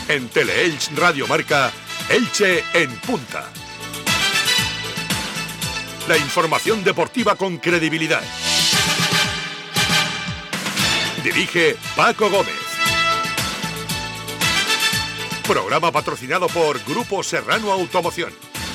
En Teleelch Radio Marca, Elche en punta. La información deportiva con credibilidad. Dirige Paco Gómez. Programa patrocinado por Grupo Serrano Automoción.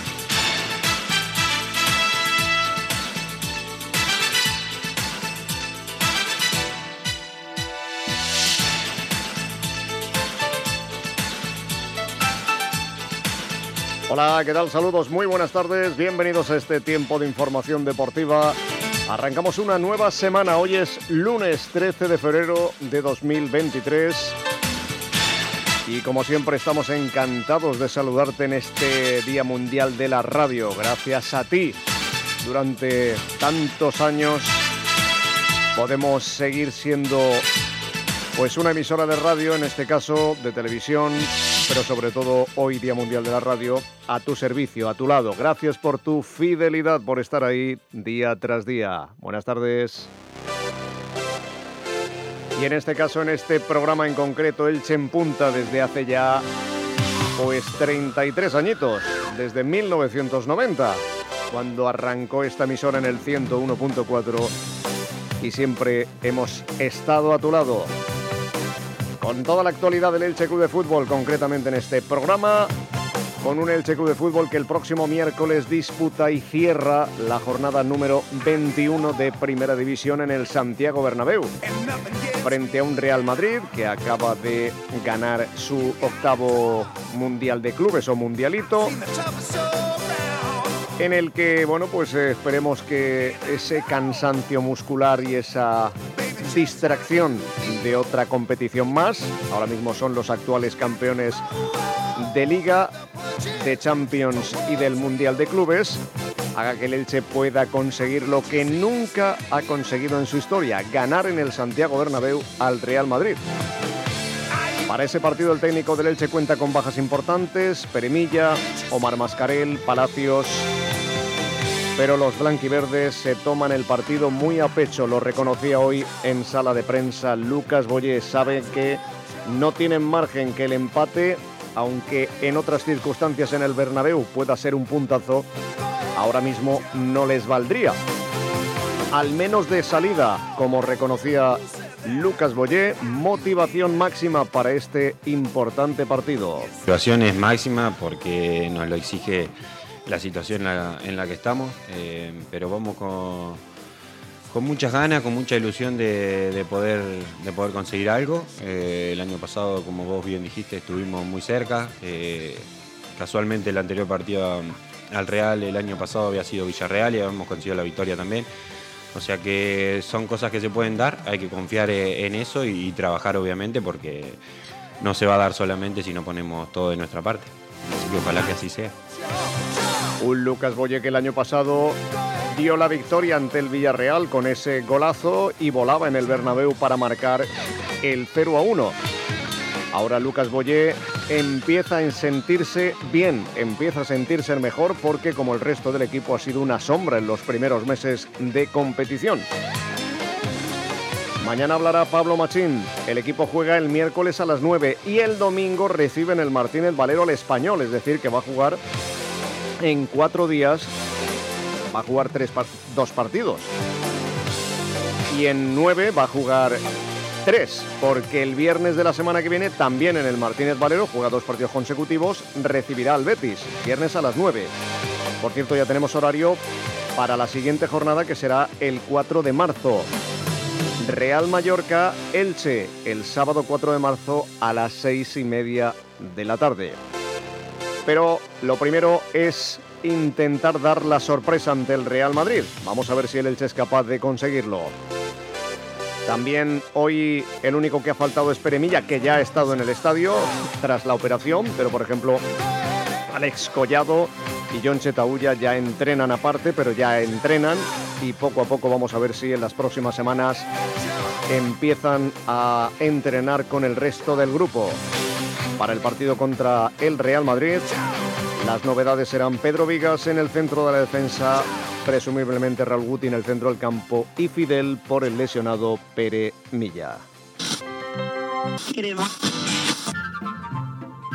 Hola, ¿qué tal? Saludos, muy buenas tardes, bienvenidos a este tiempo de información deportiva. Arrancamos una nueva semana, hoy es lunes 13 de febrero de 2023 y como siempre estamos encantados de saludarte en este Día Mundial de la Radio. Gracias a ti, durante tantos años podemos seguir siendo pues una emisora de radio, en este caso de televisión, pero sobre todo hoy Día Mundial de la Radio, a tu servicio, a tu lado. Gracias por tu fidelidad, por estar ahí día tras día. Buenas tardes. Y en este caso, en este programa en concreto, Elche en punta desde hace ya pues 33 añitos, desde 1990, cuando arrancó esta emisora en el 101.4 y siempre hemos estado a tu lado. Con toda la actualidad del Elche Club de Fútbol, concretamente en este programa, con un Elche Club de Fútbol que el próximo miércoles disputa y cierra la jornada número 21 de Primera División en el Santiago Bernabéu, frente a un Real Madrid que acaba de ganar su octavo Mundial de Clubes o Mundialito, en el que, bueno, pues esperemos que ese cansancio muscular y esa distracción de otra competición más, ahora mismo son los actuales campeones de Liga, de Champions y del Mundial de Clubes, haga que el Elche pueda conseguir lo que nunca ha conseguido en su historia, ganar en el Santiago Bernabéu al Real Madrid. Para ese partido el técnico del Elche cuenta con bajas importantes: Peremilla, Omar Mascarell, Palacios. Pero los blanquiverdes se toman el partido muy a pecho, lo reconocía hoy en sala de prensa Lucas Boyé. Sabe que no tienen margen, que el empate, aunque en otras circunstancias en el Bernabéu pueda ser un puntazo, ahora mismo no les valdría. Al menos de salida, como reconocía Lucas Boyé, motivación máxima para este importante partido. Motivación es máxima porque nos lo exige la situación en la que estamos, pero vamos con muchas ganas, con mucha ilusión de poder conseguir algo. El año pasado, como vos bien dijiste, estuvimos muy cerca. Casualmente el anterior partido al Real el año pasado había sido Villarreal y habíamos conseguido la victoria también. O sea que son cosas que se pueden dar, hay que confiar en eso y trabajar obviamente, porque no se va a dar solamente si no ponemos todo de nuestra parte. Así que ojalá que así sea. Un Lucas Boyé que el año pasado dio la victoria ante el Villarreal con ese golazo y volaba en el Bernabéu para marcar el 0-1. Ahora Lucas Boyé empieza a sentirse bien, empieza a sentirse mejor, porque como el resto del equipo ha sido una sombra en los primeros meses de competición. Mañana hablará Pablo Machín. El equipo juega el miércoles a las 9 y el domingo recibe en el Martínez Valero al Español, es decir, que va a jugar en 4 días, va a jugar 2 partidos. Y en 9 va a jugar 3, porque el viernes de la semana que viene, también en el Martínez Valero, juega 2 partidos consecutivos, recibirá al Betis, viernes a las 9. Por cierto, ya tenemos horario para la siguiente jornada, que será el 4 de marzo. Real Mallorca, Elche, el sábado 4 de marzo a las 6:30 de la tarde. Pero lo primero es intentar dar la sorpresa ante el Real Madrid. Vamos a ver si el Elche es capaz de conseguirlo. También hoy el único que ha faltado es Peremilla, que ya ha estado en el estadio tras la operación, pero por ejemplo Alex Collado y Jon Chetaulla ya entrenan aparte, pero ya entrenan, y poco a poco vamos a ver si en las próximas semanas empiezan a entrenar con el resto del grupo. Para el partido contra el Real Madrid, las novedades serán Pedro Vigas en el centro de la defensa, presumiblemente Raúl Guti en el centro del campo y Fidel por el lesionado Pere Milla.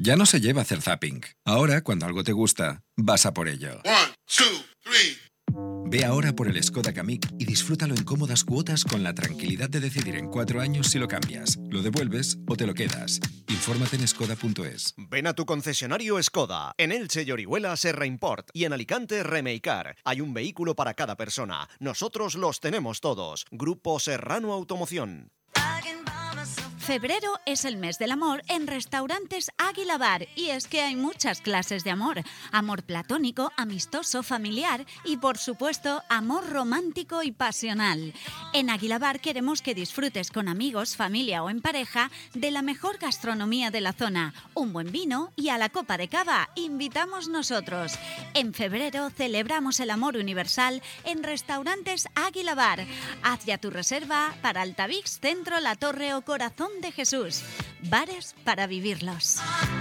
Ya no se lleva a hacer zapping. Ahora, cuando algo te gusta, vas a por ello. 1, 2, 3. Ve ahora por el Skoda Kamiq y disfrútalo en cómodas cuotas con la tranquilidad de decidir en 4 años si lo cambias, lo devuelves o te lo quedas. Infórmate en skoda.es. Ven a tu concesionario Skoda. En Elche y Orihuela Serra Import y en Alicante Remeicar. Hay un vehículo para cada persona. Nosotros los tenemos todos. Grupo Serrano Automoción. Febrero es el mes del amor en Restaurantes Águila Bar y es que hay muchas clases de amor. Amor platónico, amistoso, familiar y, por supuesto, amor romántico y pasional. En Águila Bar queremos que disfrutes con amigos, familia o en pareja de la mejor gastronomía de la zona, un buen vino y a la copa de cava invitamos nosotros. En febrero celebramos el amor universal en Restaurantes Águila Bar. Haz ya tu reserva para Altavix, Centro, La Torre o Corazón de Jesús. Bares para vivirlos.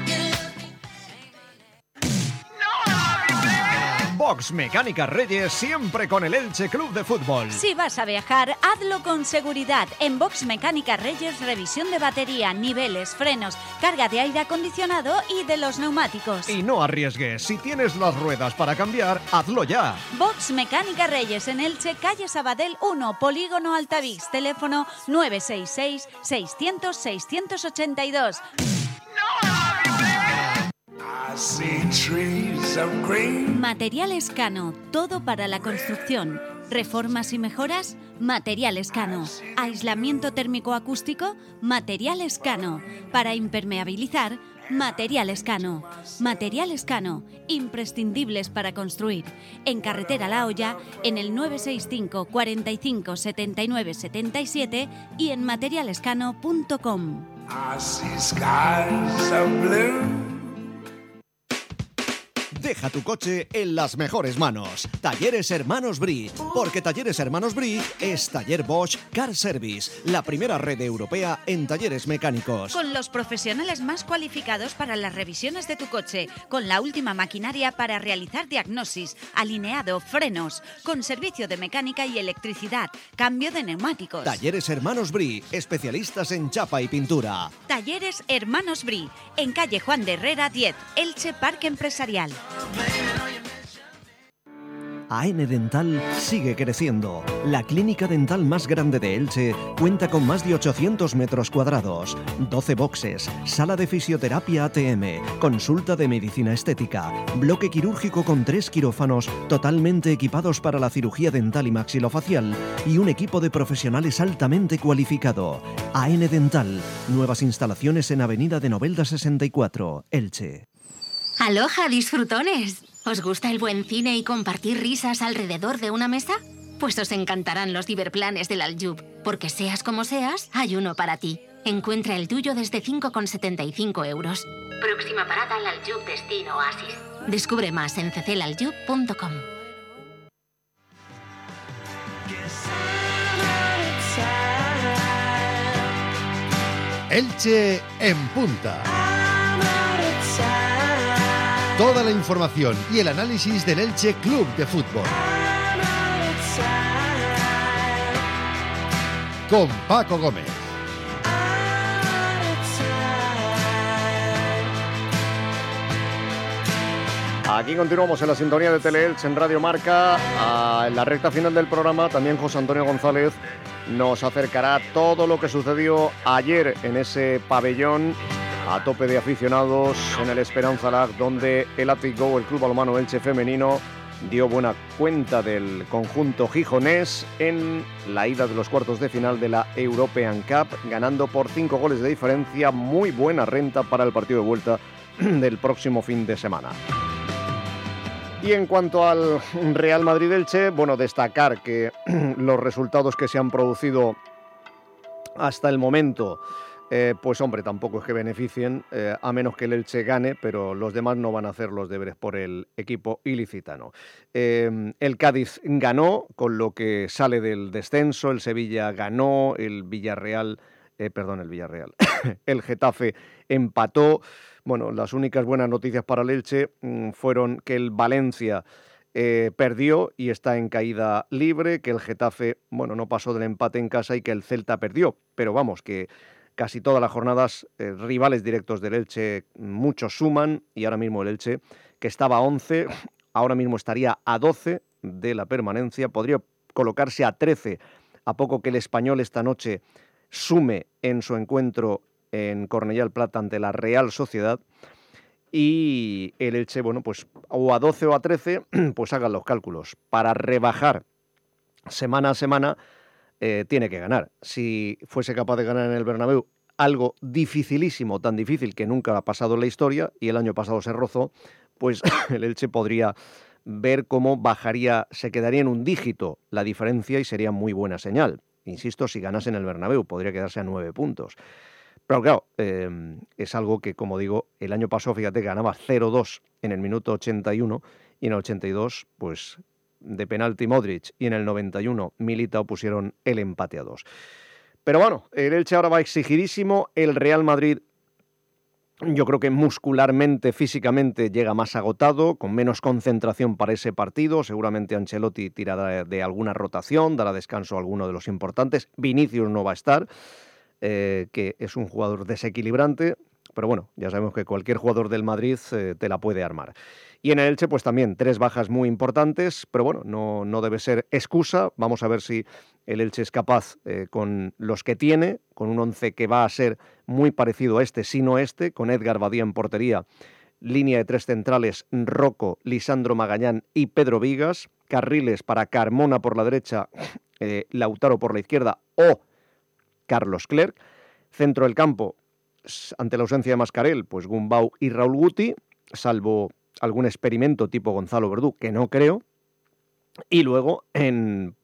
Box Mecánica Reyes, siempre con el Elche Club de Fútbol. Si vas a viajar, hazlo con seguridad. En Box Mecánica Reyes, revisión de batería, niveles, frenos, carga de aire acondicionado y de los neumáticos. Y no arriesgues, si tienes las ruedas para cambiar, hazlo ya. Box Mecánica Reyes en Elche, calle Sabadell 1, Polígono Altavix, teléfono 966 600 682. Materiales Cano, todo para la construcción. Reformas y mejoras, Materiales Cano. Aislamiento térmico acústico, Materiales Cano. Para impermeabilizar, Materiales Cano. Materiales Cano, imprescindibles para construir. En Carretera La Hoya, en el 965 45 79 77 y en materialescano.com. Deja tu coche en las mejores manos. Talleres Hermanos Brie, porque Talleres Hermanos Brie es Taller Bosch Car Service, la primera red europea en talleres mecánicos. Con los profesionales más cualificados para las revisiones de tu coche, con la última maquinaria para realizar diagnosis, alineado, frenos, con servicio de mecánica y electricidad, cambio de neumáticos. Talleres Hermanos Brie, especialistas en chapa y pintura. Talleres Hermanos Brie, en calle Juan de Herrera 10, Elche Parque Empresarial. AN Dental sigue creciendo. La clínica dental más grande de Elche cuenta con más de 800 metros cuadrados, 12 boxes, sala de fisioterapia ATM, consulta de medicina estética, bloque quirúrgico con 3 quirófanos totalmente equipados para la cirugía dental y maxilofacial y un equipo de profesionales altamente cualificado. AN Dental, nuevas instalaciones en Avenida de Novelda 64, Elche. ¡Aloha, disfrutones! ¿Os gusta el buen cine y compartir risas alrededor de una mesa? Pues os encantarán los Diverplanes del Aljub, porque seas como seas, hay uno para ti. Encuentra el tuyo desde 5,75 euros. Próxima parada al Aljub Destino Oasis. Descubre más en cclaljub.com. Elche en punta. Toda la información y el análisis del Elche Club de Fútbol. Con Paco Gómez. Aquí continuamos en la sintonía de Teleelche en Radio Marca. En la recta final del programa también José Antonio González nos acercará todo lo que sucedió ayer en ese pabellón a tope de aficionados en el Esperanza Lag, donde el Athletic Go, el Club Balonmano Elche femenino, dio buena cuenta del conjunto gijonés en la ida de los cuartos de final de la European Cup, ganando por 5 goles de diferencia. Muy buena renta para el partido de vuelta del próximo fin de semana. Y en cuanto al Real Madrid-Elche, bueno, destacar que los resultados que se han producido hasta el momento, pues hombre, tampoco es que beneficien, a menos que el Elche gane, pero los demás no van a hacer los deberes por el equipo ilicitano. El Cádiz ganó, con lo que sale del descenso, el Sevilla ganó, el Getafe empató. Bueno, las únicas buenas noticias para el Elche fueron que el Valencia perdió y está en caída libre, que el Getafe, bueno, no pasó del empate en casa y que el Celta perdió. Pero vamos, que casi todas las jornadas, rivales directos del Elche, muchos suman, y ahora mismo el Elche, que estaba a 11, ahora mismo estaría a 12 de la permanencia, podría colocarse a 13, a poco que el Español esta noche sume en su encuentro en Cornellá el Prat ante la Real Sociedad, y el Elche, bueno, pues o a 12 o a 13, pues hagan los cálculos. Para rebajar semana a semana, tiene que ganar. Si fuese capaz de ganar en el Bernabéu, algo dificilísimo, tan difícil que nunca ha pasado en la historia, y el año pasado se rozó, pues el Elche podría ver cómo bajaría, se quedaría en un dígito la diferencia y sería muy buena señal. Insisto, si ganase en el Bernabéu, podría quedarse a 9 puntos. Pero claro, es algo que, como digo, el año pasado, fíjate, ganaba 0-2 en el minuto 81 y en el 82, pues de penalti Modric, y en el 91 Militao pusieron el empate a 2. Pero bueno, el Elche ahora va exigidísimo, el Real Madrid yo creo que muscularmente, físicamente llega más agotado, con menos concentración para ese partido. Seguramente Ancelotti tirará de alguna rotación, dará descanso a alguno de los importantes. Vinicius no va a estar, que es un jugador desequilibrante, pero bueno, ya sabemos que cualquier jugador del Madrid te la puede armar. Y en el Elche, pues también 3 bajas muy importantes, pero bueno, no debe ser excusa. Vamos a ver si el Elche es capaz, con los que tiene, con un 11 que va a ser muy parecido a este, si no este, con Edgar Badía en portería, línea de 3 centrales, Rocco, Lisandro Magallán y Pedro Vigas, carriles para Carmona por la derecha, Lautaro por la izquierda o Carlos Clerc, centro del campo, ante la ausencia de Mascarell, pues Gumbau y Raúl Guti, salvo algún experimento tipo Gonzalo Verdú, que no creo, y luego en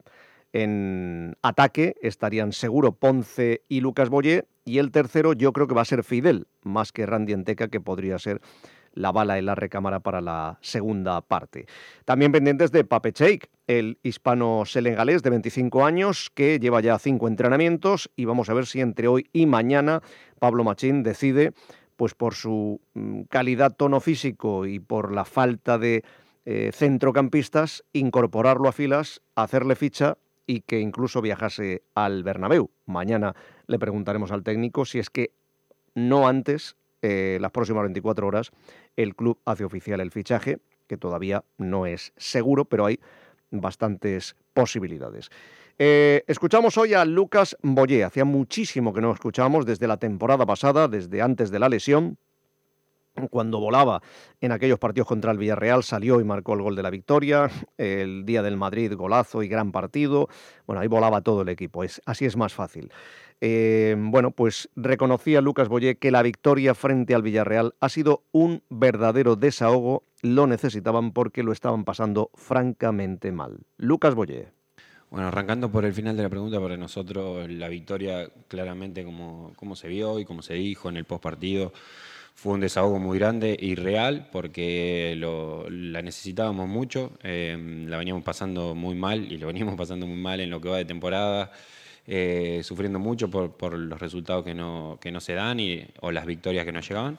ataque estarían seguro Ponce y Lucas Boyé, y el tercero yo creo que va a ser Fidel, más que Randy Enteca, que podría ser la bala en la recámara para la segunda parte. También pendientes de Pape Cheik, el hispano-senegalés de 25 años, que lleva ya 5 entrenamientos, y vamos a ver si entre hoy y mañana Pablo Machín decide, pues por su calidad, tono físico y por la falta de centrocampistas, incorporarlo a filas, hacerle ficha y que incluso viajase al Bernabéu. Mañana le preguntaremos al técnico si es que no antes, las próximas 24 horas, el club hace oficial el fichaje, que todavía no es seguro, pero hay bastantes posibilidades. Escuchamos hoy a Lucas Boyé. Hacía muchísimo que no escuchábamos, desde la temporada pasada, desde antes de la lesión, cuando volaba en aquellos partidos contra el Villarreal, salió y marcó el gol de la victoria. El día del Madrid, golazo y gran partido. Bueno, ahí volaba todo el equipo, así es más fácil. Bueno, pues reconocía Lucas Boyé que la victoria frente al Villarreal ha sido un verdadero desahogo. Lo necesitaban porque lo estaban pasando francamente mal. Lucas Boyé. Bueno, arrancando por el final de la pregunta, para nosotros la victoria, claramente como se vio y como se dijo en el postpartido, fue un desahogo muy grande y real, porque la necesitábamos mucho. La veníamos pasando muy mal, y lo veníamos pasando muy mal en lo que va de temporada, sufriendo mucho por los resultados que no se dan o las victorias que no llegaban.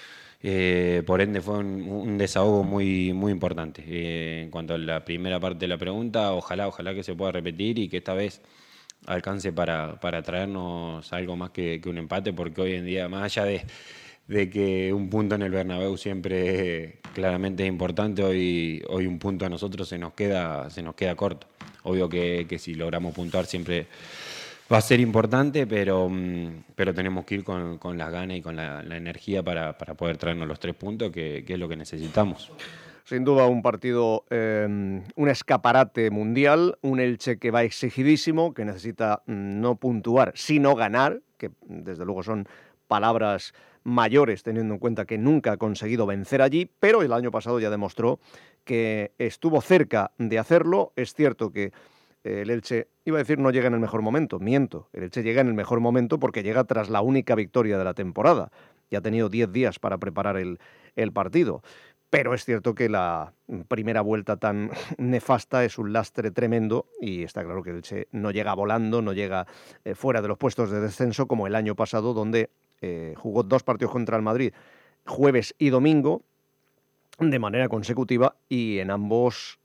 Por ende fue un desahogo muy, muy importante. En cuanto a la primera parte de la pregunta, ojalá que se pueda repetir y que esta vez alcance para traernos algo más que un empate, porque hoy en día, más allá de que un punto en el Bernabéu siempre claramente es importante, hoy un punto a nosotros se nos queda corto. Obvio que si logramos puntuar siempre va a ser importante, pero tenemos que ir con las ganas y con la energía para poder traernos los 3 puntos, que es lo que necesitamos. Sin duda un partido, un escaparate mundial, un Elche que va exigidísimo, que necesita no puntuar, sino ganar, que desde luego son palabras mayores teniendo en cuenta que nunca ha conseguido vencer allí, pero el año pasado ya demostró que estuvo cerca de hacerlo. Es cierto que el Elche, iba a decir, no llega en el mejor momento, miento, el Elche llega en el mejor momento porque llega tras la única victoria de la temporada y ha tenido 10 días para preparar el partido. Pero es cierto que la primera vuelta tan nefasta es un lastre tremendo y está claro que el Elche no llega volando, no llega fuera de los puestos de descenso como el año pasado, donde jugó 2 partidos contra el Madrid, jueves y domingo, de manera consecutiva y en ambos,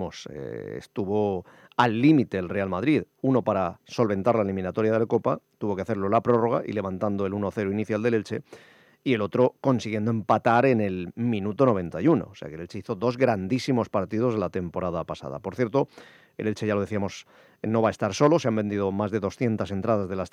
estuvo al límite el Real Madrid. Uno para solventar la eliminatoria de la Copa, tuvo que hacerlo la prórroga y levantando el 1-0 inicial del Elche, y el otro consiguiendo empatar en el minuto 91. O sea que el Elche hizo 2 grandísimos partidos la temporada pasada. Por cierto, el Elche, ya lo decíamos, no va a estar solo. Se han vendido más de 200 entradas de las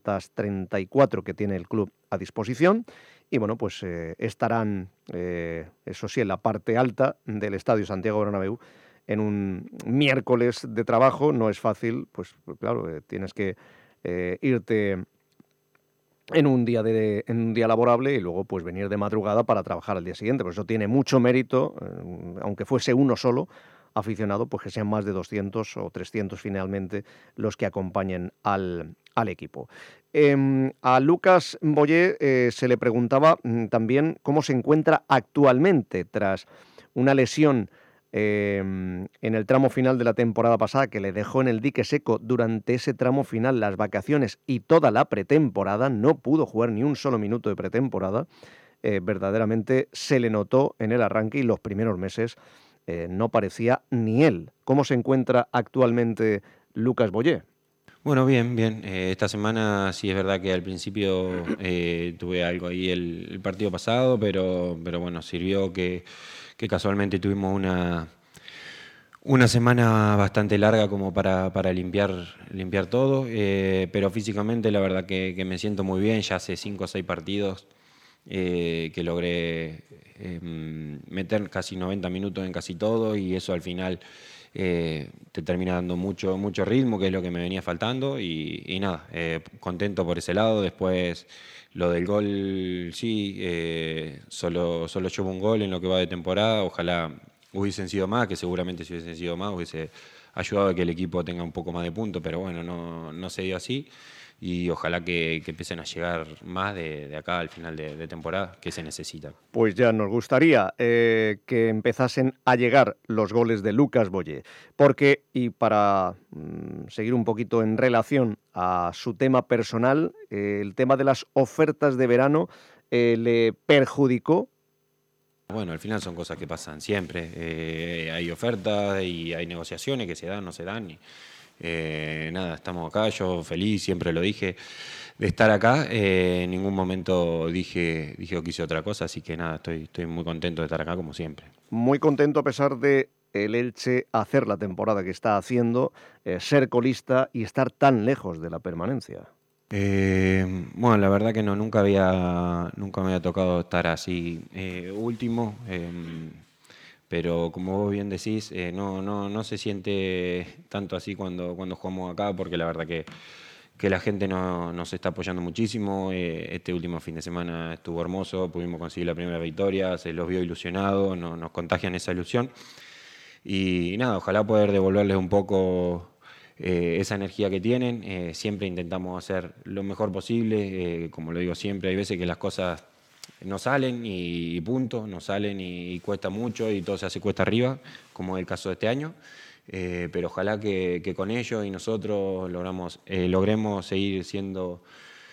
334 que tiene el club a disposición. Y bueno, pues estarán, eso sí, en la parte alta del Estadio Santiago Bernabéu en un miércoles de trabajo. No es fácil, pues claro, tienes que irte en un día laborable y luego pues venir de madrugada para trabajar al día siguiente. Por eso tiene mucho mérito, aunque fuese uno solo aficionado, pues que sean más de 200 o 300 finalmente los que acompañen al equipo. A Lucas Boyé se le preguntaba también cómo se encuentra actualmente tras una lesión en el tramo final de la temporada pasada, que le dejó en el dique seco durante ese tramo final, las vacaciones y toda la pretemporada. No pudo jugar ni un solo minuto de pretemporada. Verdaderamente se le notó en el arranque y los primeros meses no parecía ni él. ¿Cómo se encuentra actualmente Lucas Boyé? Bueno, bien. Esta semana sí es verdad que al principio tuve algo ahí el partido pasado, pero bueno, sirvió que casualmente tuvimos una semana bastante larga como para limpiar todo, pero físicamente la verdad que me siento muy bien. Ya hace 5 o 6 partidos que logré meter casi 90 minutos en casi todo, y eso al final te termina dando mucho ritmo, que es lo que me venía faltando, y nada, contento por ese lado. Después lo del gol, sí, solo llevo un gol en lo que va de temporada. Ojalá hubiesen sido más, que seguramente si hubiesen sido más hubiese ayudado a que el equipo tenga un poco más de puntos, pero bueno, no se dio así. Y ojalá que empiecen a llegar más de acá al final de temporada, que se necesita. Pues ya nos gustaría que empezasen a llegar los goles de Lucas Boyé, porque, y para seguir un poquito en relación a su tema personal, el tema de las ofertas de verano le perjudicó. Bueno, al final son cosas que pasan siempre. Hay ofertas y hay negociaciones que se dan, no se dan. Nada, estamos acá, yo feliz, siempre lo dije, de estar acá. En ningún momento dije o quise otra cosa, así que nada, estoy muy contento de estar acá como siempre. Muy contento a pesar de el Elche hacer la temporada que está haciendo, ser colista y estar tan lejos de la permanencia. Bueno, la verdad que nunca me había tocado estar así último. Pero como vos bien decís, no se siente tanto así cuando jugamos acá, porque la verdad que la gente nos está apoyando muchísimo. Este último fin de semana estuvo hermoso, pudimos conseguir la primera victoria, se los vio ilusionados, nos contagian esa ilusión. Y nada, ojalá poder devolverles un poco esa energía que tienen. Siempre intentamos hacer lo mejor posible, como lo digo siempre, hay veces que las cosas no salen y punto, no salen y cuesta mucho y todo se hace cuesta arriba, como es el caso de este año, pero ojalá que con ellos y nosotros logremos seguir siendo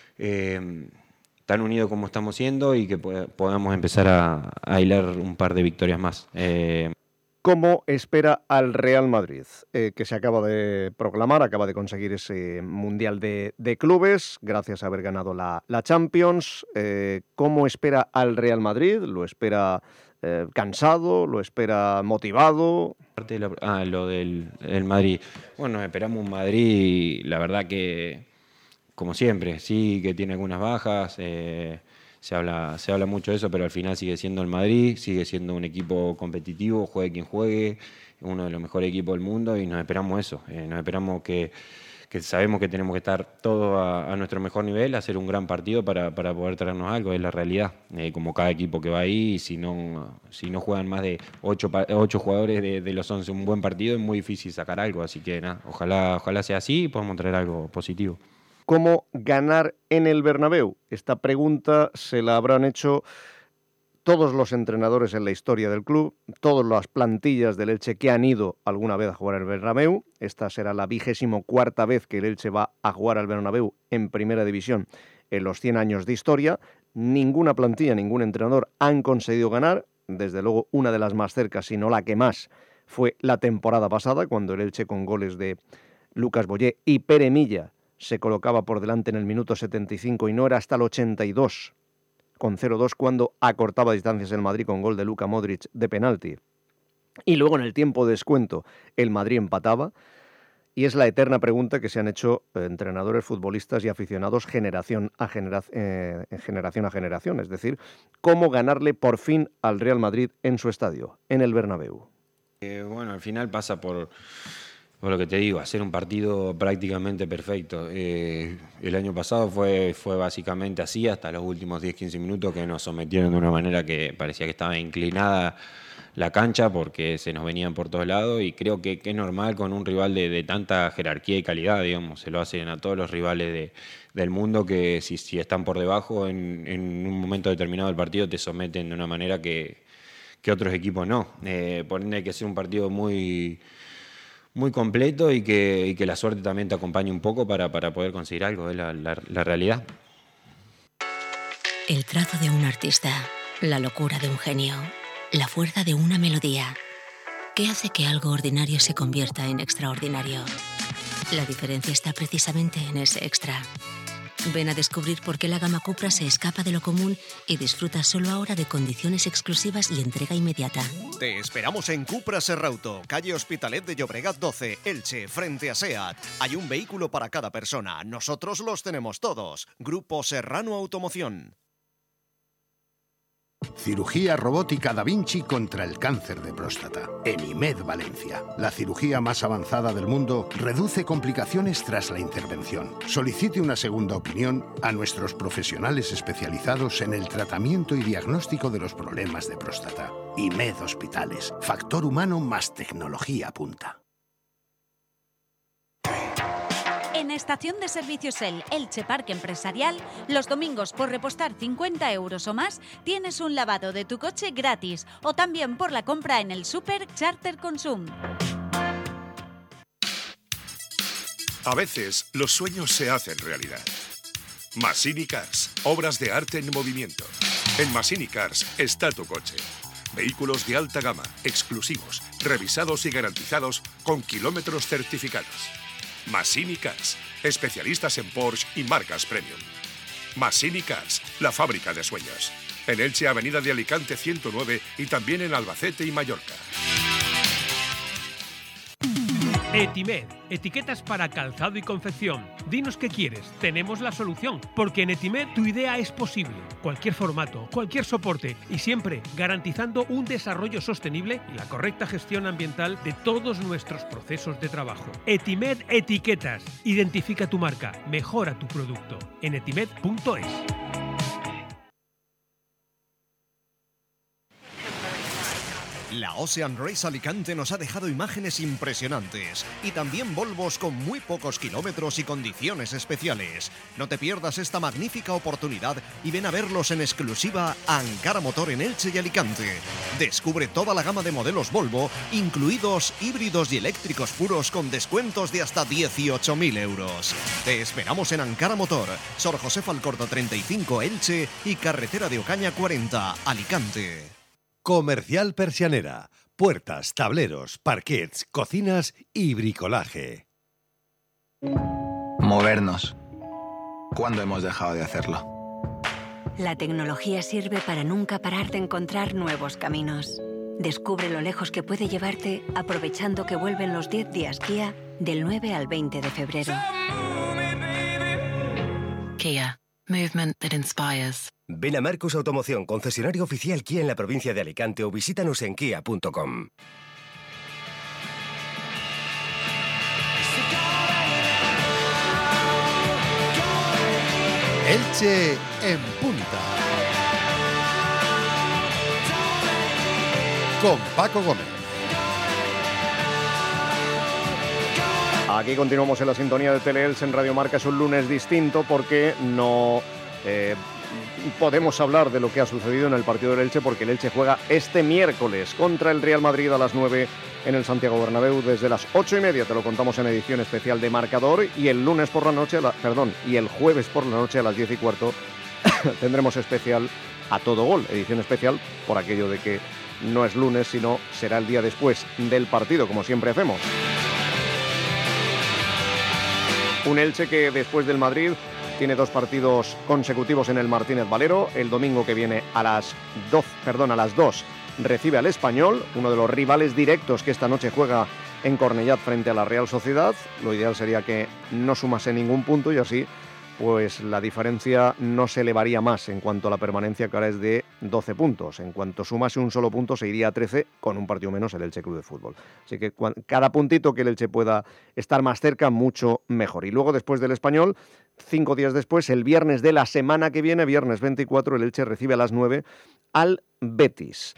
tan unidos como estamos siendo, y que podamos empezar a hilar un par de victorias más. ¿Cómo espera al Real Madrid, que se acaba de proclamar, acaba de conseguir ese Mundial de Clubes, gracias a haber ganado la Champions? ¿Cómo espera al Real Madrid? ¿Lo espera cansado? ¿Lo espera motivado? Lo del Madrid. Bueno, esperamos un Madrid, la verdad que, como siempre, sí que tiene algunas bajas. Se habla mucho de eso, pero al final sigue siendo el Madrid, sigue siendo un equipo competitivo, juegue quien juegue, uno de los mejores equipos del mundo, y nos esperamos eso. Nos esperamos que sabemos que tenemos que estar todos a nuestro mejor nivel, hacer un gran partido para poder traernos algo, es la realidad. Como cada equipo que va ahí, si no juegan más de 8 jugadores de los 11 un buen partido, es muy difícil sacar algo, así que nada, ojalá sea así y podamos traer algo positivo. ¿Cómo ganar en el Bernabéu? Esta pregunta se la habrán hecho todos los entrenadores en la historia del club, todas las plantillas del Elche que han ido alguna vez a jugar al Bernabéu. Esta será la 24ª vez que el Elche va a jugar al Bernabéu en Primera División en los 100 años de historia. Ninguna plantilla, ningún entrenador han conseguido ganar. desde luego una de las más cercas, si no la que más, fue la temporada pasada, cuando el Elche, con goles de Lucas Boyé y Pere Milla, se colocaba por delante en el minuto 75, y no era hasta el 82, con 0-2, cuando acortaba distancias el Madrid con gol de Luka Modric de penalti. Y luego en el tiempo de descuento el Madrid empataba, y es la eterna pregunta que se han hecho entrenadores, futbolistas y aficionados generación a generación, es decir, cómo ganarle por fin al Real Madrid en su estadio, en el Bernabéu. Bueno, al final pasa por lo que te digo, hacer un partido prácticamente perfecto. El año pasado fue básicamente así, hasta los últimos 10-15 minutos, que nos sometieron de una manera que parecía que estaba inclinada la cancha, porque se nos venían por todos lados, y creo que es normal con un rival de tanta jerarquía y calidad, digamos. Se lo hacen a todos los rivales del mundo, que si están por debajo en un momento determinado del partido, te someten de una manera que otros equipos no. Por ende hay que ser un partido muy, muy completo, y que la suerte también te acompañe un poco para poder conseguir algo, es la realidad. El trazo de un artista, la locura de un genio, la fuerza de una melodía. ¿Qué hace que algo ordinario se convierta en extraordinario? La diferencia está precisamente en ese extra. Ven a descubrir por qué la gama Cupra se escapa de lo común y disfruta solo ahora de condiciones exclusivas y entrega inmediata. Te esperamos en Cupra Serrauto, calle Hospitalet de Llobregat 12, Elche, frente a SEAT. Hay un vehículo para cada persona. Nosotros los tenemos todos. Grupo Serrano Automoción. Cirugía robótica Da Vinci contra el cáncer de próstata. En IMED Valencia. La cirugía más avanzada del mundo reduce complicaciones tras la intervención. Solicite una segunda opinión a nuestros profesionales especializados en el tratamiento y diagnóstico de los problemas de próstata. IMED Hospitales. Factor humano más tecnología punta. En Estación de Servicios Elche Parque Empresarial, los domingos por repostar 50 euros o más, tienes un lavado de tu coche gratis, o también por la compra en el Super Charter Consum. A veces los sueños se hacen realidad. Massini Cars, obras de arte en movimiento. En Massini Cars está tu coche. Vehículos de alta gama, exclusivos, revisados y garantizados con kilómetros certificados. Massini Cars, especialistas en Porsche y marcas premium. Massini Cars, la fábrica de sueños. En Elche, Avenida de Alicante 109, y también en Albacete y Mallorca. Etimed, etiquetas para calzado y confección. Dinos qué quieres, tenemos la solución, porque en Etimed tu idea es posible. Cualquier formato, cualquier soporte, y siempre garantizando un desarrollo sostenible y la correcta gestión ambiental de todos nuestros procesos de trabajo. Etimed Etiquetas. Identifica tu marca, mejora tu producto. En etimed.es. La Ocean Race Alicante nos ha dejado imágenes impresionantes y también Volvos con muy pocos kilómetros y condiciones especiales. No te pierdas esta magnífica oportunidad y ven a verlos en exclusiva a Ankara Motor en Elche y Alicante. Descubre toda la gama de modelos Volvo, incluidos híbridos y eléctricos puros con descuentos de hasta 18.000 euros. Te esperamos en Ankara Motor, Sor José Falcorta 35 Elche y Carretera de Ocaña 40 Alicante. Comercial Persianera. Puertas, tableros, parquets, cocinas y bricolaje. Movernos. ¿Cuándo hemos dejado de hacerlo? La tecnología sirve para nunca parar de encontrar nuevos caminos. Descubre lo lejos que puede llevarte aprovechando que vuelven los 10 días Kia del 9 al 20 de febrero. Kia. Movement that inspires. Ven a Marcos Automoción, concesionario oficial Kia en la provincia de Alicante, o visítanos en kia.com. Elche en punta. Con Paco Gómez. Aquí continuamos en la sintonía de Teleelche en Radio Marca. Es un lunes distinto porque no podemos hablar de lo que ha sucedido en el partido del Elche, porque el Elche juega este miércoles contra el Real Madrid a las 9 en el Santiago Bernabéu desde las 8:30. Te lo contamos en edición especial de Marcador, y el lunes por la noche, y el jueves por la noche a las 10:15 tendremos especial a todo gol, edición especial por aquello de que no es lunes, sino será el día después del partido, como siempre hacemos. Un Elche que después del Madrid tiene 2 partidos consecutivos en el Martínez Valero. El domingo que viene a las 2 recibe al Español, uno de los rivales directos que esta noche juega en Cornellà frente a la Real Sociedad. Lo ideal sería que no sumase ningún punto y así pues la diferencia no se elevaría más en cuanto a la permanencia, que ahora es de 12 puntos. En cuanto sumase un solo punto se iría a 13 con un partido menos el Elche Club de Fútbol. Así que cada puntito que el Elche pueda estar más cerca, mucho mejor. Y luego después del Español, 5 días después, el viernes de la semana que viene, viernes 24, el Elche recibe a las 9 al Betis.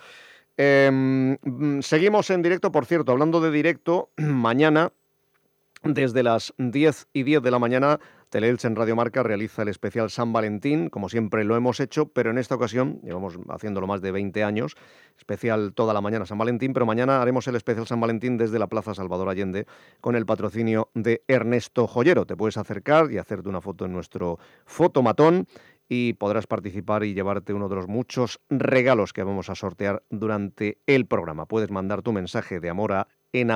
Seguimos en directo, por cierto, hablando de directo, mañana desde las 10:10 de la mañana, Teleelch en Radio Marca realiza el especial San Valentín, como siempre lo hemos hecho, pero en esta ocasión, llevamos haciéndolo más de 20 años, especial toda la mañana San Valentín, pero mañana haremos el especial San Valentín desde la Plaza Salvador Allende con el patrocinio de Ernesto Joyero. Te puedes acercar y hacerte una foto en nuestro fotomatón y podrás participar y llevarte uno de los muchos regalos que vamos a sortear durante el programa. Puedes mandar tu mensaje de amor a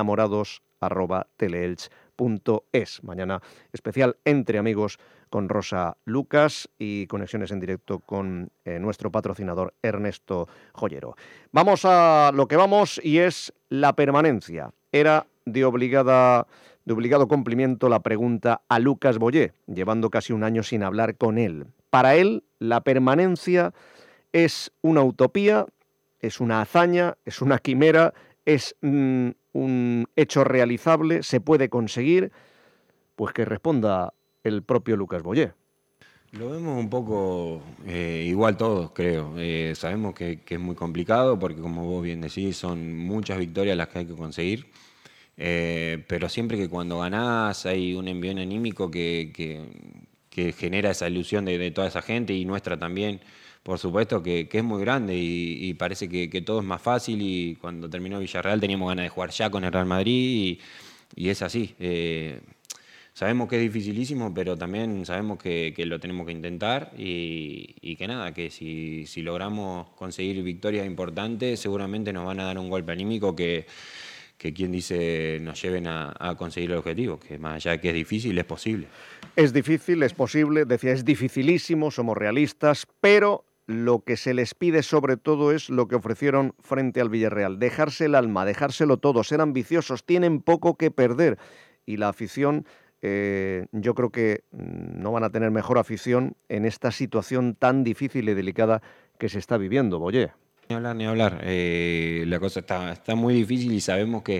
enamorados@teleelch.es. Mañana especial Entre Amigos con Rosa Lucas y conexiones en directo con nuestro patrocinador Ernesto Joyero. Vamos a lo que vamos y es la permanencia. Era de obligado cumplimiento la pregunta a Lucas Boyé, llevando casi un año sin hablar con él. Para él, la permanencia es una utopía, es una hazaña, es una quimera, es un hecho realizable, se puede conseguir. Pues que responda el propio Lucas Boyé. Lo vemos un poco igual todos, creo. Sabemos que es muy complicado porque, como vos bien decís, son muchas victorias las que hay que conseguir. Pero siempre que cuando ganás hay un envión anímico que genera esa ilusión de toda esa gente y nuestra también, por supuesto, que es muy grande y parece que todo es más fácil. Y cuando terminó Villarreal teníamos ganas de jugar ya con el Real Madrid y es así. Sabemos que es dificilísimo, pero también sabemos que lo tenemos que intentar y que nada, que si logramos conseguir victorias importantes, seguramente nos van a dar un golpe anímico que quien dice nos lleven a conseguir el objetivo, que más allá de que es difícil, es posible. Es difícil, es posible, decía, es dificilísimo, somos realistas, pero lo que se les pide sobre todo es lo que ofrecieron frente al Villarreal, dejarse el alma, dejárselo todo, ser ambiciosos, tienen poco que perder y la afición... yo creo que no van a tener mejor afición en esta situación tan difícil y delicada que se está viviendo, Boyé. Ni hablar. La cosa está muy difícil y sabemos que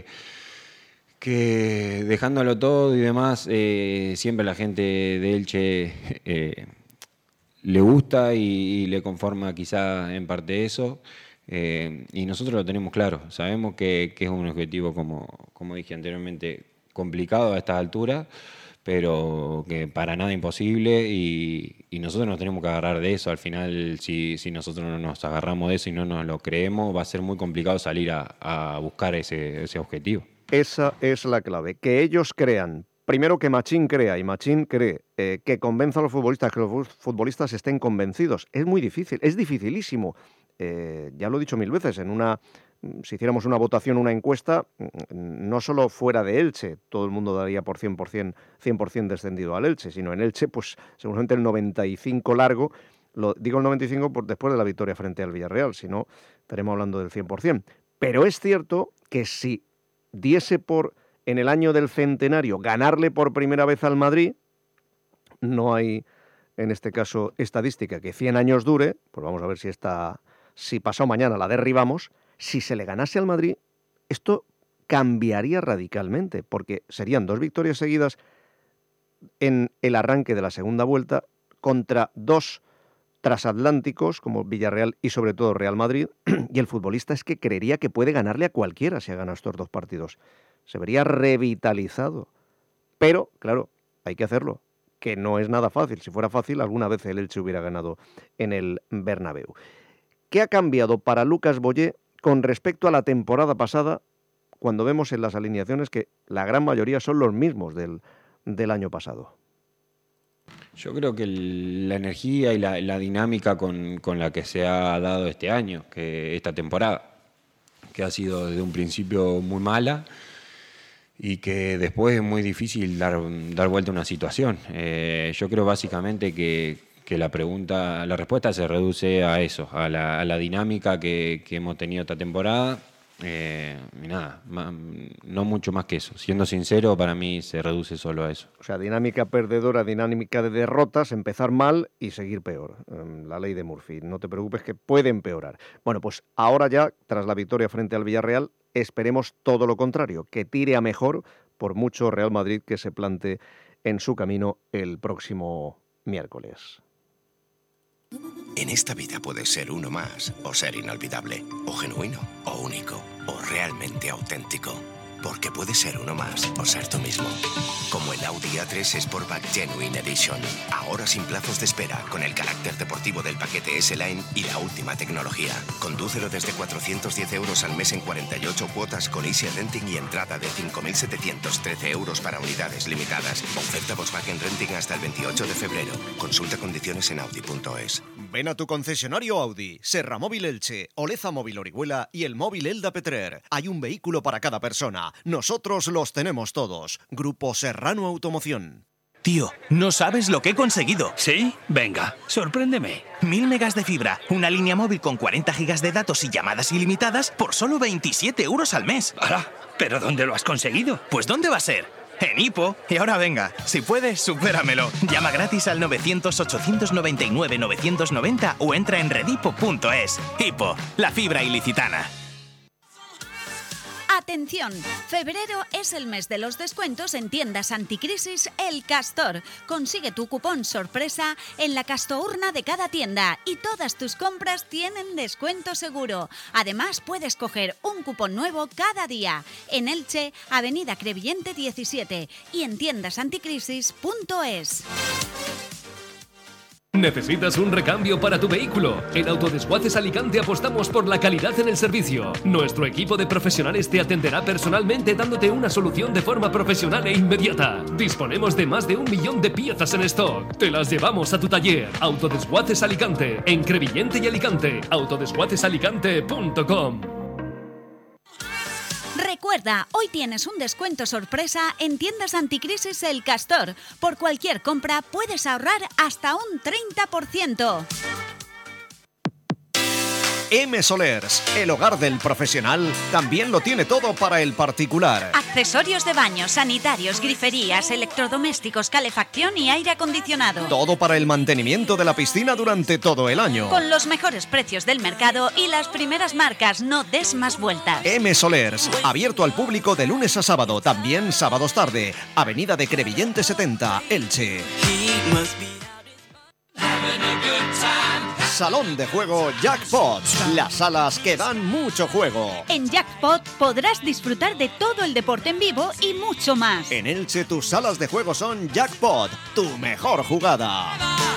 dejándolo todo y demás, siempre la gente de Elche le gusta y le conforma quizá en parte eso. Y nosotros lo tenemos claro. Sabemos que es un objetivo, como dije anteriormente, complicado a estas alturas, pero que para nada imposible y nosotros nos tenemos que agarrar de eso. Al final, si nosotros no nos agarramos de eso y no nos lo creemos, va a ser muy complicado salir a buscar ese objetivo. Esa es la clave, que ellos crean. Primero que Machín crea y Machín cree, que convenza a los futbolistas, que los futbolistas estén convencidos. Es muy difícil, es dificilísimo. Ya lo he dicho mil veces, si hiciéramos una votación, una encuesta, no solo fuera de Elche, todo el mundo daría por 100% descendido al Elche, sino en Elche, pues seguramente el 95 largo, digo el 95 después de la victoria frente al Villarreal, si no, estaremos hablando del 100%. Pero es cierto que si diese por, en el año del centenario, ganarle por primera vez al Madrid, no hay, en este caso, estadística que 100 años dure, pues vamos a ver si pasado mañana la derribamos. Si se le ganase al Madrid, esto cambiaría radicalmente, porque serían 2 victorias seguidas en el arranque de la segunda vuelta contra 2 transatlánticos como Villarreal y sobre todo Real Madrid, y el futbolista es que creería que puede ganarle a cualquiera si ha ganado estos 2 partidos. Se vería revitalizado. Pero, claro, hay que hacerlo, que no es nada fácil. Si fuera fácil, alguna vez el Elche hubiera ganado en el Bernabéu. ¿Qué ha cambiado para Lucas Boyé con respecto a la temporada pasada, cuando vemos en las alineaciones que la gran mayoría son los mismos del año pasado? Yo creo que la energía y la dinámica con la que se ha dado este año, esta temporada, que ha sido desde un principio muy mala y que después es muy difícil dar vuelta a una situación. Yo creo básicamente que la respuesta se reduce a eso, a la dinámica que hemos tenido esta temporada. Y nada, no mucho más que eso. Siendo sincero, para mí se reduce solo a eso. O sea, dinámica perdedora, dinámica de derrotas, empezar mal y seguir peor. La ley de Murphy. No te preocupes que puede empeorar. Bueno, pues ahora ya, tras la victoria frente al Villarreal, esperemos todo lo contrario, que tire a mejor por mucho Real Madrid que se plante en su camino el próximo miércoles. En esta vida puedes ser uno más, o ser inolvidable, o genuino, o único, o realmente auténtico. Porque puedes ser uno más, o ser tú mismo. Como el Audi A3 Sportback Genuine Edition. Ahora sin plazos de espera, con el carácter deportivo del paquete S-Line y la última tecnología. Condúcelo desde 410 euros al mes en 48 cuotas con Easy Renting y entrada de 5.713 euros para unidades limitadas. Oferta Volkswagen Renting hasta el 28 de febrero. Consulta condiciones en Audi.es. Ven a tu concesionario Audi, Serra Móvil Elche, Oleza Móvil Orihuela y el Móvil Elda Petrer. Hay un vehículo para cada persona. Nosotros los tenemos todos. Grupo Serrano Automoción. Tío, no sabes lo que he conseguido. ¿Sí? Venga, sorpréndeme. 1000 megas de fibra, una línea móvil con 40 gigas de datos y llamadas ilimitadas por solo 27 euros al mes. ¡Hala! ¿Pero dónde lo has conseguido? Pues ¿dónde va a ser? En Hipo. Y ahora venga, si puedes, supéramelo. Llama gratis al 900-899-990 o entra en redhipo.es. Hipo, la fibra ilicitana. Atención, febrero es el mes de los descuentos en tiendas anticrisis El Castor. Consigue tu cupón sorpresa en la castourna de cada tienda y todas tus compras tienen descuento seguro. Además, puedes coger un cupón nuevo cada día. En Elche, Avenida Crevillente 17 y en tiendasanticrisis.es. ¿Necesitas un recambio para tu vehículo? En Autodesguaces Alicante apostamos por la calidad en el servicio. Nuestro equipo de profesionales te atenderá personalmente dándote una solución de forma profesional e inmediata. Disponemos de más de 1 millón de piezas en stock. Te las llevamos a tu taller. Autodesguaces Alicante, en Crevillente y Alicante. Autodesguacesalicante.com. Recuerda, hoy tienes un descuento sorpresa en tiendas anticrisis El Castor. Por cualquier compra puedes ahorrar hasta un 30%. M Solers, el hogar del profesional, también lo tiene todo para el particular. Accesorios de baño, sanitarios, griferías, electrodomésticos, calefacción y aire acondicionado. Todo para el mantenimiento de la piscina durante todo el año. Con los mejores precios del mercado y las primeras marcas, no des más vueltas. M Solers, abierto al público de lunes a sábado, también sábados tarde. Avenida de Crevillente 70, Elche. Salón de juego Jackpot, las salas que dan mucho juego. En Jackpot podrás disfrutar de todo el deporte en vivo y mucho más. En Elche tus salas de juego son Jackpot, tu mejor jugada.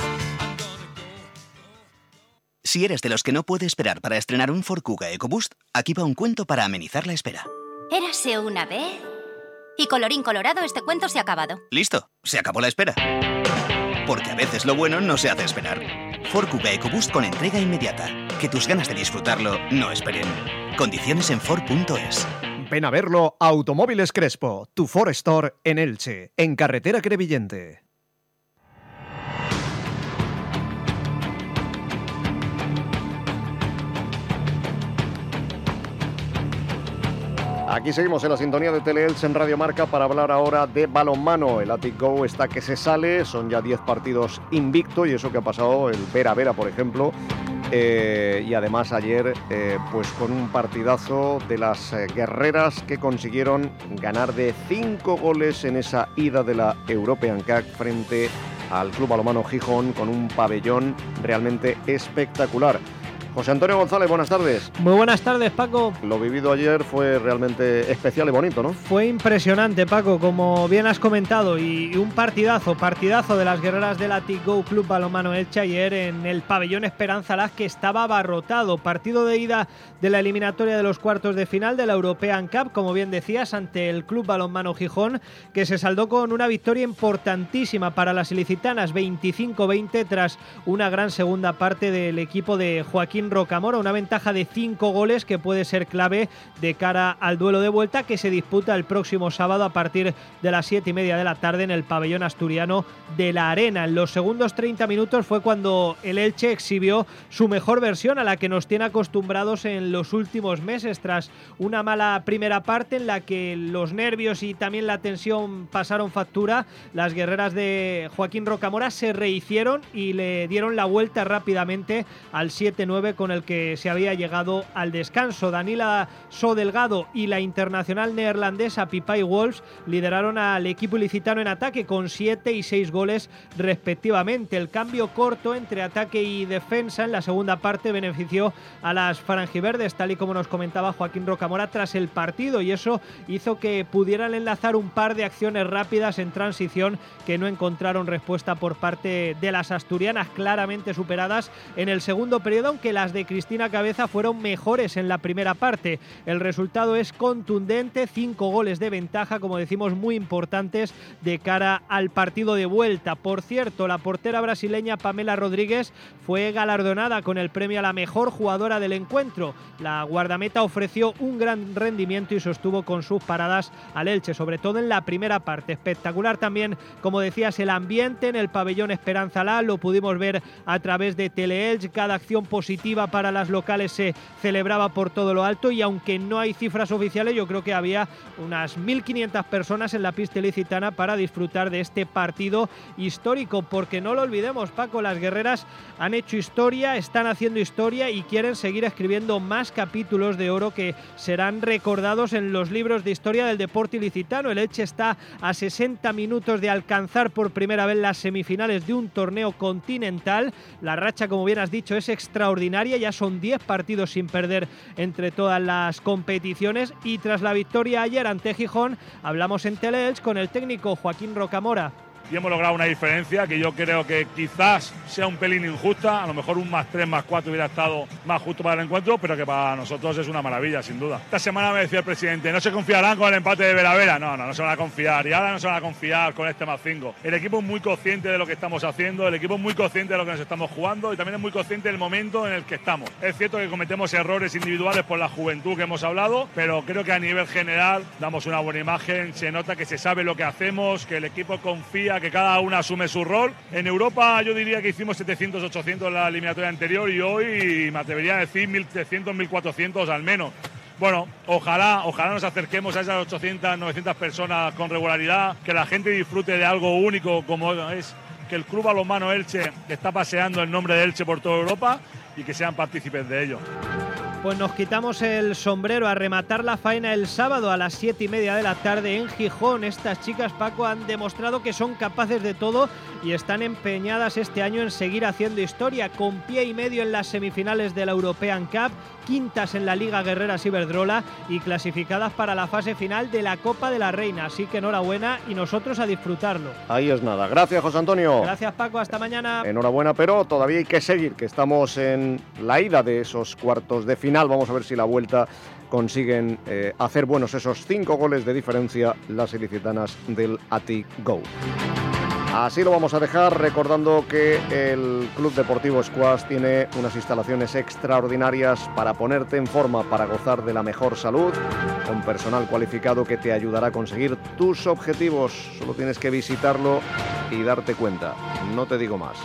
Si eres de los que no puede esperar para estrenar un Ford Kuga EcoBoost, aquí va un cuento para amenizar la espera. Érase una vez... Y colorín colorado, este cuento se ha acabado. Listo, se acabó la espera. Porque a veces lo bueno no se hace esperar. Ford Kuga EcoBoost con entrega inmediata. Que tus ganas de disfrutarlo no esperen. Condiciones en Ford.es. Ven a verlo a Automóviles Crespo, tu Ford Store en Elche, en carretera Crevillente. Aquí seguimos en la sintonía de Teleelche en Radio Marca para hablar ahora de balonmano. El Athletic Go está que se sale, son ya 10 partidos invicto y eso que ha pasado, el Vera Vera, por ejemplo. Y además ayer, pues con un partidazo de las guerreras que consiguieron ganar de 5 goles en esa ida de la European Cup frente al Club Balonmano Gijón con un pabellón realmente espectacular. José Antonio González, buenas tardes. Muy buenas tardes, Paco. Lo vivido ayer fue realmente especial y bonito, ¿no? Fue impresionante, Paco, como bien has comentado, y un partidazo de las guerreras del Athletic Go Club Balonmano Elche ayer en el pabellón Esperanza Laz, que estaba abarrotado. Partido de ida de la eliminatoria de los cuartos de final de la European Cup, como bien decías, ante el Club Balonmano Gijón, que se saldó con una victoria importantísima para las ilicitanas, 25-20, tras una gran segunda parte del equipo de Joaquín Rocamora, una ventaja de 5 goles que puede ser clave de cara al duelo de vuelta que se disputa el próximo sábado a partir de las 7:30 de la tarde en el pabellón asturiano de la Arena. En los segundos 30 minutos fue cuando el Elche exhibió su mejor versión, a la que nos tiene acostumbrados en los últimos meses, tras una mala primera parte en la que los nervios y también la tensión pasaron factura. Las guerreras de Joaquín Rocamora se rehicieron y le dieron la vuelta rápidamente al 7-9 con el que se había llegado al descanso. Danila Sodelgado y la internacional neerlandesa Pipay Wolfs lideraron al equipo ilicitano en ataque con 7 y 6 goles respectivamente. El cambio corto entre ataque y defensa en la segunda parte benefició a las farangiverdes, tal y como nos comentaba Joaquín Rocamora tras el partido, y eso hizo que pudieran enlazar un par de acciones rápidas en transición que no encontraron respuesta por parte de las asturianas, claramente superadas en el segundo periodo, aunque las de Cristina Cabeza fueron mejores en la primera parte. El resultado es contundente, 5 goles de ventaja, como decimos, muy importantes de cara al partido de vuelta. Por cierto, la portera brasileña Pamela Rodríguez fue galardonada con el premio a la mejor jugadora del encuentro. La guardameta ofreció un gran rendimiento y sostuvo con sus paradas al Elche, sobre todo en la primera parte. Espectacular también, como decías, el ambiente en el pabellón Esperanza Laz, lo pudimos ver a través de Teleelch. Cada acción positiva para las locales se celebraba por todo lo alto, y aunque no hay cifras oficiales, yo creo que había unas 1.500 personas en la pista ilicitana para disfrutar de este partido histórico, porque no lo olvidemos, Paco, las guerreras han hecho historia, están haciendo historia y quieren seguir escribiendo más capítulos de oro que serán recordados en los libros de historia del deporte ilicitano. El Elche está a 60 minutos de alcanzar por primera vez las semifinales de un torneo continental. La racha, como bien has dicho, es extraordinaria, ya son 10 partidos sin perder entre todas las competiciones, y tras la victoria ayer ante Gijón hablamos en Teleelch con el técnico Joaquín Rocamora. Y hemos logrado una diferencia que yo creo que quizás sea un pelín injusta. A lo mejor un +3, +4 hubiera estado más justo para el encuentro, pero que para nosotros es una maravilla, sin duda. Esta semana me decía el presidente, no se confiarán con el empate de Vera. No se van a confiar, y ahora no se van a confiar con este +5. El equipo es muy consciente de lo que estamos haciendo, el equipo es muy consciente de lo que nos estamos jugando, y también es muy consciente del momento en el que estamos. Es cierto que cometemos errores individuales por la juventud que hemos hablado, pero creo que a nivel general damos una buena imagen. Se nota que se sabe lo que hacemos, que el equipo confía, que cada una asume su rol. En Europa yo diría que hicimos 700, 800 en la eliminatoria anterior, y hoy me atrevería a decir 1.300, 1.400 al menos. Bueno, ojalá nos acerquemos a esas 800, 900 personas con regularidad, que la gente disfrute de algo único como es que el Club Balonmano Elche está paseando el nombre de Elche por toda Europa, y que sean partícipes de ello. Pues nos quitamos el sombrero a rematar la faena el sábado a las 7:30 de la tarde en Gijón. Estas chicas, Paco, han demostrado que son capaces de todo y están empeñadas este año en seguir haciendo historia, con pie y medio en las semifinales de la European Cup, quintas en la Liga Guerreras Iberdrola y clasificadas para la fase final de la Copa de la Reina. Así que enhorabuena, y nosotros a disfrutarlo. Ahí es nada. Gracias, José Antonio. Gracias, Paco. Hasta mañana. Enhorabuena, pero todavía hay que seguir, que estamos en la ida de esos cuartos de final. Vamos a ver si la vuelta consiguen hacer buenos esos 5 goles de diferencia las ilicitanas del Athletic Go. Así lo vamos a dejar, recordando que el Club Deportivo Squash tiene unas instalaciones extraordinarias para ponerte en forma, para gozar de la mejor salud, con personal cualificado que te ayudará a conseguir tus objetivos. Solo tienes que visitarlo y darte cuenta. No te digo más.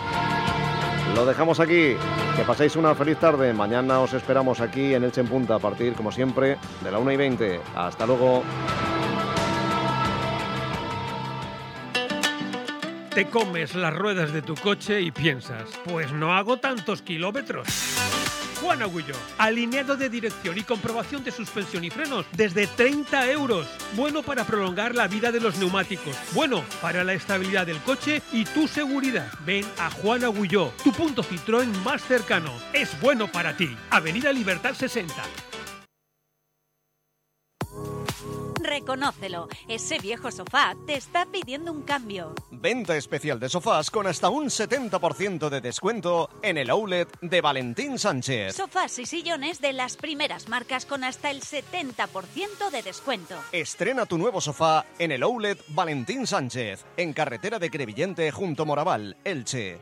Lo dejamos aquí. Que paséis una feliz tarde. Mañana os esperamos aquí en Elche en Punta, a partir, como siempre, de la 1:20. Hasta luego. Te comes las ruedas de tu coche y piensas, pues no hago tantos kilómetros. Juan Agüillo. Alineado de dirección y comprobación de suspensión y frenos desde 30 euros. Bueno para prolongar la vida de los neumáticos. Bueno para la estabilidad del coche y tu seguridad. Ven a Juan Agüillo, tu punto Citroën más cercano. Es bueno para ti. Avenida Libertad 60. Reconócelo, ese viejo sofá te está pidiendo un cambio. Venta especial de sofás con hasta un 70% de descuento en el outlet de Valentín Sánchez. Sofás y sillones de las primeras marcas con hasta el 70% de descuento. Estrena tu nuevo sofá en el outlet Valentín Sánchez, en carretera de Crevillente junto Moraval, Elche.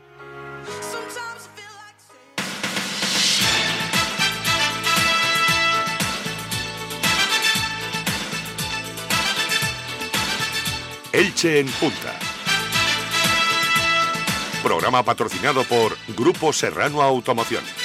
Elche en Punta. Programa patrocinado por Grupo Serrano Automoción.